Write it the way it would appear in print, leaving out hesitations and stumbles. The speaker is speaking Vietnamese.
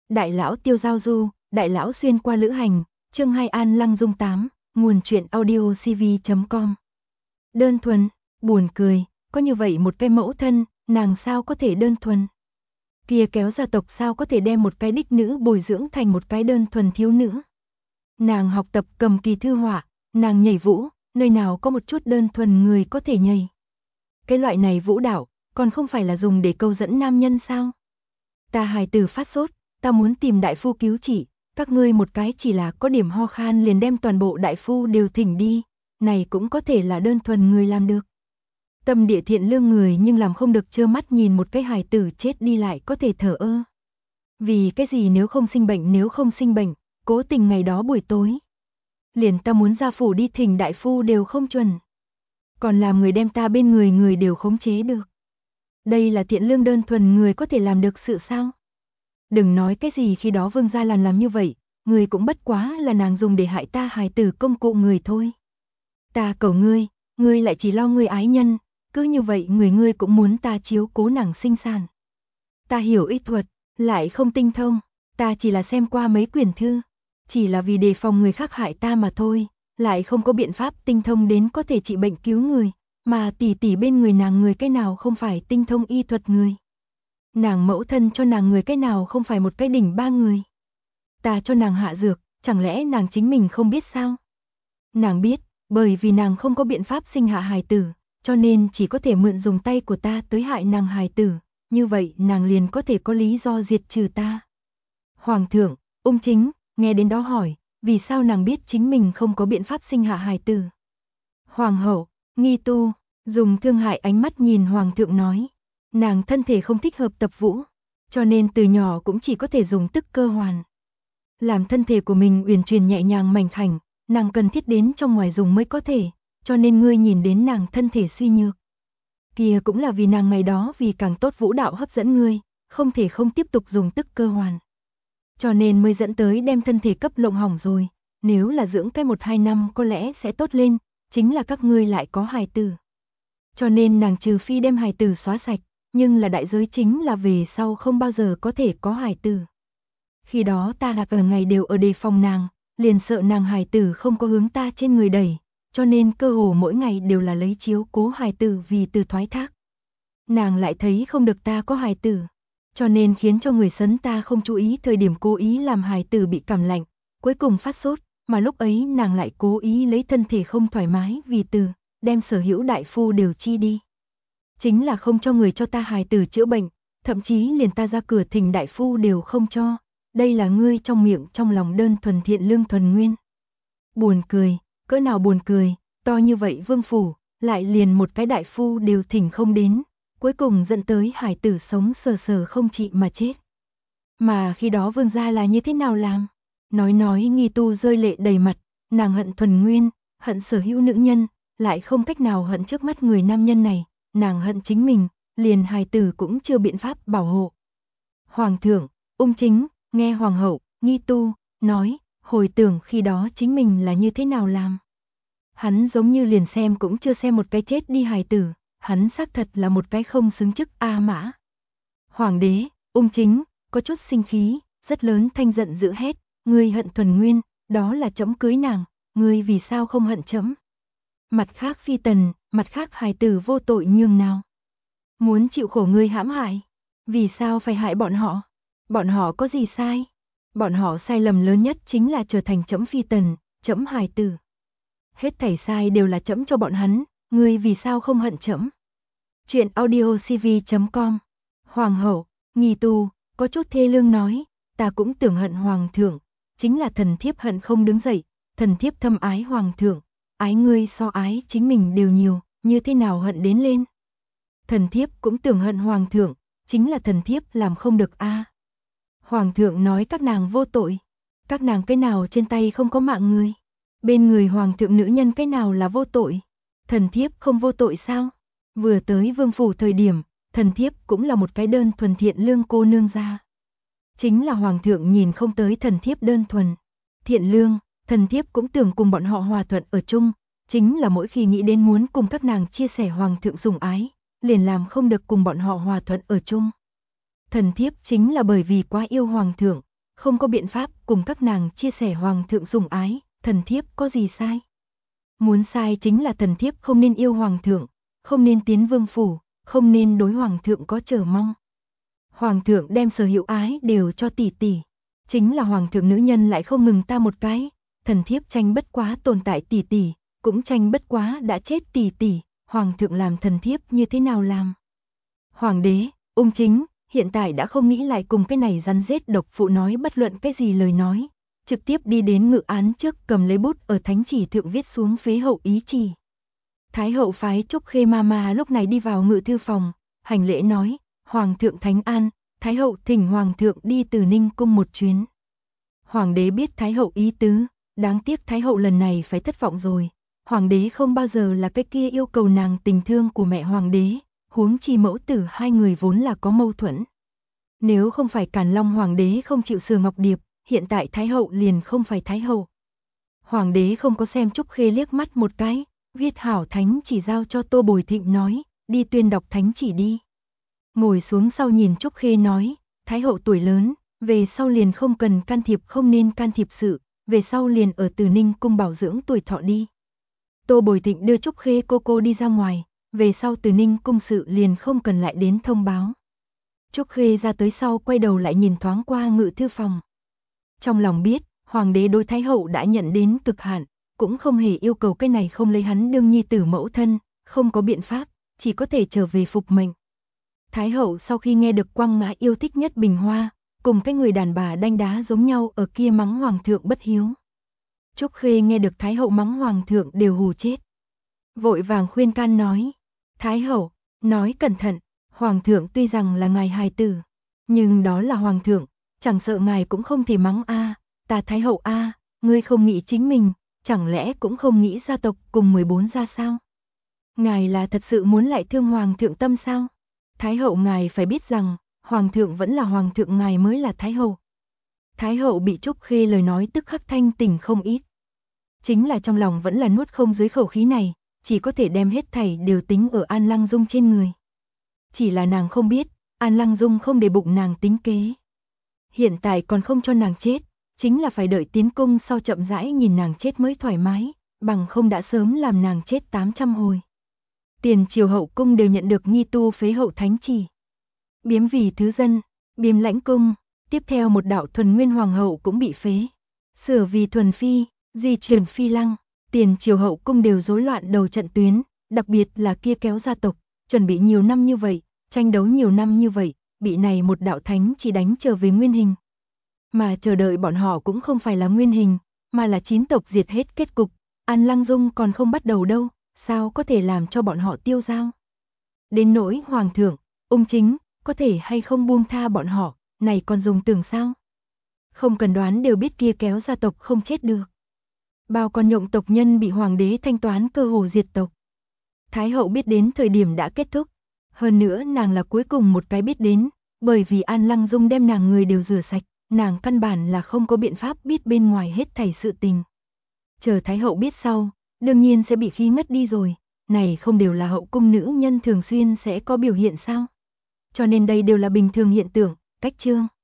Đại lão tiêu giao du, đại lão xuyên qua lữ hành, chương 2 An Lăng Dung 8, nguồn truyện audio cv.com. Đơn thuần, buồn cười, có như vậy một cái mẫu thân, nàng sao có thể đơn thuần. Kia kéo gia tộc sao có thể đem một cái đích nữ bồi dưỡng thành một cái đơn thuần thiếu nữ. Nàng học tập cầm kỳ thư họa, nàng nhảy vũ, nơi nào có một chút đơn thuần người có thể nhảy. Cái loại này vũ đạo, còn không phải là dùng để câu dẫn nam nhân sao? Ta hài tử phát sốt, ta muốn tìm đại phu cứu trị, các ngươi một cái chỉ là có điểm ho khan liền đem toàn bộ đại phu đều thỉnh đi, này cũng có thể là đơn thuần người làm được. Tâm địa thiện lương người nhưng làm không được trơ mắt nhìn một cái hài tử chết đi lại có thể thở ơ. Vì cái gì nếu không sinh bệnh, cố tình ngày đó buổi tối. Liền ta muốn ra phủ đi thỉnh đại phu đều không chuẩn. Còn làm người đem ta bên người đều khống chế được. Đây là thiện lương đơn thuần người có thể làm được sự sao? Đừng nói cái gì khi đó Vương Gia Lan làm như vậy, người cũng bất quá là nàng dùng để hại ta hài tử công cụ người thôi. Ta cầu ngươi lại chỉ lo ngươi ái nhân, cứ như vậy ngươi cũng muốn ta chiếu cố nàng sinh sản. Ta hiểu y thuật, lại không tinh thông, ta chỉ là xem qua mấy quyển thư, chỉ là vì đề phòng người khác hại ta mà thôi, lại không có biện pháp tinh thông đến có thể trị bệnh cứu người, mà tỷ bên người nàng người cái nào không phải tinh thông y thuật người. Nàng mẫu thân cho nàng người cái nào không phải một cái đỉnh ba người. Ta cho nàng hạ dược, chẳng lẽ nàng chính mình không biết sao? Nàng biết, bởi vì nàng không có biện pháp sinh hạ hài tử, cho nên chỉ có thể mượn dùng tay của ta tới hại nàng hài tử, như vậy nàng liền có thể có lý do diệt trừ ta. Hoàng thượng, Ung Chính, nghe đến đó hỏi, vì sao nàng biết chính mình không có biện pháp sinh hạ hài tử? Hoàng hậu, Nghi Tu, dùng thương hại ánh mắt nhìn hoàng thượng nói. Nàng thân thể không thích hợp tập vũ, cho nên từ nhỏ cũng chỉ có thể dùng tức cơ hoàn. Làm thân thể của mình uyển chuyển nhẹ nhàng mảnh khảnh, nàng cần thiết đến trong ngoài dùng mới có thể, cho nên ngươi nhìn đến nàng thân thể suy nhược. Kia cũng là vì nàng ngày đó vì càng tốt vũ đạo hấp dẫn ngươi, không thể không tiếp tục dùng tức cơ hoàn. Cho nên mới dẫn tới đem thân thể cấp lộng hỏng rồi, nếu là dưỡng cái 1-2 năm có lẽ sẽ tốt lên, chính là các ngươi lại có hài tử. Cho nên nàng trừ phi đem hài tử xóa sạch, nhưng là đại giới chính là về sau không bao giờ có thể có hài tử. Khi đó ta là cả ngày đều ở đề phòng nàng, liền sợ nàng hài tử không có hướng ta trên người đẩy, cho nên cơ hồ mỗi ngày đều là lấy chiếu cố hài tử vì từ thoái thác. Nàng lại thấy không được ta có hài tử, cho nên khiến cho người sấn ta không chú ý thời điểm cố ý làm hài tử bị cảm lạnh, cuối cùng phát sốt, mà lúc ấy nàng lại cố ý lấy thân thể không thoải mái vì từ, đem sở hữu đại phu đều chi đi. Chính là không cho người cho ta hài tử chữa bệnh, thậm chí liền ta ra cửa thỉnh đại phu đều không cho, đây là ngươi trong miệng trong lòng đơn thuần thiện lương thuần nguyên. Buồn cười, cỡ nào buồn cười, to như vậy vương phủ, lại liền một cái đại phu đều thỉnh không đến, cuối cùng dẫn tới hài tử sống sờ sờ không trị mà chết. Mà khi đó Vương gia là như thế nào làm? Nói Nghi Tu rơi lệ đầy mặt, nàng hận thuần nguyên, hận sở hữu nữ nhân, lại không cách nào hận trước mắt người nam nhân này. Nàng hận chính mình, liền hài tử cũng chưa biện pháp bảo hộ. Hoàng thượng, Ung Chính, nghe hoàng hậu, Nghi Tu, nói, hồi tưởng khi đó chính mình là như thế nào làm. Hắn giống như liền xem cũng chưa xem một cái chết đi hài tử, hắn xác thật là một cái không xứng chức A Mã. Hoàng đế, Ung Chính, có chút sinh khí, rất lớn thanh giận dữ hét, ngươi hận thuần nguyên, đó là trẫm cưới nàng, ngươi vì sao không hận trẫm? Mặt khác phi tần, mặt khác hài tử vô tội nhường nào. Muốn chịu khổ ngươi hãm hại, vì sao phải hại bọn họ? Bọn họ có gì sai? Bọn họ sai lầm lớn nhất chính là trở thành trẫm phi tần, trẫm hài tử. Hết thảy sai đều là trẫm cho bọn hắn, ngươi vì sao không hận trẫm? Chuyện audio cv.com. Hoàng hậu, Nghi Tu, có chút thê lương nói, ta cũng tưởng hận hoàng thượng, chính là thần thiếp hận không đứng dậy, thần thiếp thâm ái hoàng thượng. Ái ngươi so ái chính mình đều nhiều, như thế nào hận đến lên. Thần thiếp cũng tưởng hận hoàng thượng, chính là thần thiếp làm không được a. Hoàng thượng nói các nàng vô tội, các nàng cái nào trên tay không có mạng người. Bên người hoàng thượng nữ nhân cái nào là vô tội. Thần thiếp không vô tội sao? Vừa tới vương phủ thời điểm, thần thiếp cũng là một cái đơn thuần thiện lương cô nương gia. Chính là hoàng thượng nhìn không tới thần thiếp đơn thuần, thiện lương. Thần thiếp cũng tưởng cùng bọn họ hòa thuận ở chung, chính là mỗi khi nghĩ đến muốn cùng các nàng chia sẻ hoàng thượng sủng ái, liền làm không được cùng bọn họ hòa thuận ở chung. Thần thiếp chính là bởi vì quá yêu hoàng thượng, không có biện pháp cùng các nàng chia sẻ hoàng thượng sủng ái, thần thiếp có gì sai? Muốn sai chính là thần thiếp không nên yêu hoàng thượng, không nên tiến vương phủ, không nên đối hoàng thượng có chờ mong. Hoàng thượng đem sở hữu ái đều cho tỷ tỷ, chính là hoàng thượng nữ nhân lại không ngừng ta một cái, thần thiếp tranh bất quá tồn tại tỷ tỷ, cũng tranh bất quá đã chết tỷ tỷ, hoàng thượng làm thần thiếp như thế nào làm? Hoàng đế, ung chính, hiện tại đã không nghĩ lại cùng cái này rắn rết độc phụ nói bất luận cái gì lời nói, trực tiếp đi đến ngự án trước cầm lấy bút ở thánh chỉ thượng viết xuống phế hậu ý chỉ. Thái hậu phái Trúc Khê Mama lúc này đi vào ngự thư phòng, hành lễ nói, hoàng thượng thánh an, thái hậu thỉnh hoàng thượng đi từ Ninh cung một chuyến. Hoàng đế biết thái hậu ý tứ, đáng tiếc thái hậu lần này phải thất vọng rồi, hoàng đế không bao giờ là cái kia yêu cầu nàng tình thương của mẹ hoàng đế, huống chi mẫu tử hai người vốn là có mâu thuẫn. Nếu không phải Càn Long hoàng đế không chịu sửa Ngọc Điệp, hiện tại thái hậu liền không phải thái hậu. Hoàng đế không có xem Trúc Khê liếc mắt một cái, viết hảo thánh chỉ giao cho Tô Bồi Thịnh nói, đi tuyên đọc thánh chỉ đi. Ngồi xuống sau nhìn Trúc Khê nói, thái hậu tuổi lớn, về sau liền không cần can thiệp, không nên can thiệp sự, về sau liền ở Từ Ninh cung bảo dưỡng tuổi thọ đi. Tô Bồi Thịnh đưa Trúc Khê cô đi ra ngoài, về sau Từ Ninh cung sự liền không cần lại đến thông báo. Trúc Khê ra tới sau quay đầu lại nhìn thoáng qua ngự thư phòng. Trong lòng biết, hoàng đế đối thái hậu đã nhận đến cực hạn, cũng không hề yêu cầu cái này không lấy hắn đương nhi tử mẫu thân, không có biện pháp, chỉ có thể trở về phục mệnh. Thái hậu sau khi nghe được Quang Ngã yêu thích nhất Bình Hoa, cùng cái người đàn bà đanh đá giống nhau ở kia mắng hoàng thượng bất hiếu. Trúc Khê nghe được thái hậu mắng hoàng thượng đều hù chết. Vội vàng khuyên can nói, thái hậu, nói cẩn thận, hoàng thượng tuy rằng là ngài hài tử, nhưng đó là hoàng thượng, chẳng sợ ngài cũng không thể mắng a, ta thái hậu a, ngươi không nghĩ chính mình, chẳng lẽ cũng không nghĩ gia tộc cùng 14 gia sao? Ngài là thật sự muốn lại thương hoàng thượng tâm sao? Thái hậu ngài phải biết rằng, hoàng thượng vẫn là hoàng thượng, ngài mới là thái hậu. Thái hậu bị Trúc Khê lời nói tức khắc thanh tỉnh không ít. Chính là trong lòng vẫn là nuốt không dưới khẩu khí này, chỉ có thể đem hết thảy đều tính ở An Lăng Dung trên người. Chỉ là nàng không biết, An Lăng Dung không để bụng nàng tính kế. Hiện tại còn không cho nàng chết, chính là phải đợi tiến cung sau chậm rãi nhìn nàng chết mới thoải mái, bằng không đã sớm làm nàng chết 800 hồi. Tiền triều hậu cung đều nhận được nghi tu phế hậu thánh chỉ. Biếm vì thứ dân, biếm lãnh cung, tiếp theo một đạo thuần nguyên hoàng hậu cũng bị phế. Sửa vì thuần phi, di chuyển phi lăng, tiền triều hậu cung đều rối loạn đầu trận tuyến, đặc biệt là kia kéo gia tộc, chuẩn bị nhiều năm như vậy, tranh đấu nhiều năm như vậy, bị này một đạo thánh chỉ đánh trở về nguyên hình. Mà chờ đợi bọn họ cũng không phải là nguyên hình, mà là 9 tộc diệt hết kết cục, An Lăng Dung còn không bắt đầu đâu, sao có thể làm cho bọn họ tiêu dao. Đến nỗi hoàng thượng, ung chính, có thể hay không buông tha bọn họ, này còn dùng tưởng sao? Không cần đoán đều biết kia kéo gia tộc không chết được. Bao con nhộng tộc nhân bị hoàng đế thanh toán cơ hồ diệt tộc. Thái hậu biết đến thời điểm đã kết thúc, hơn nữa nàng là cuối cùng một cái biết đến, bởi vì An Lăng Dung đem nàng người đều rửa sạch, nàng căn bản là không có biện pháp biết bên ngoài hết thảy sự tình. Chờ Thái hậu biết sau, đương nhiên sẽ bị khí ngất đi rồi, này không đều là hậu cung nữ nhân thường xuyên sẽ có biểu hiện sao? Cho nên đây đều là bình thường hiện tượng, cách chương.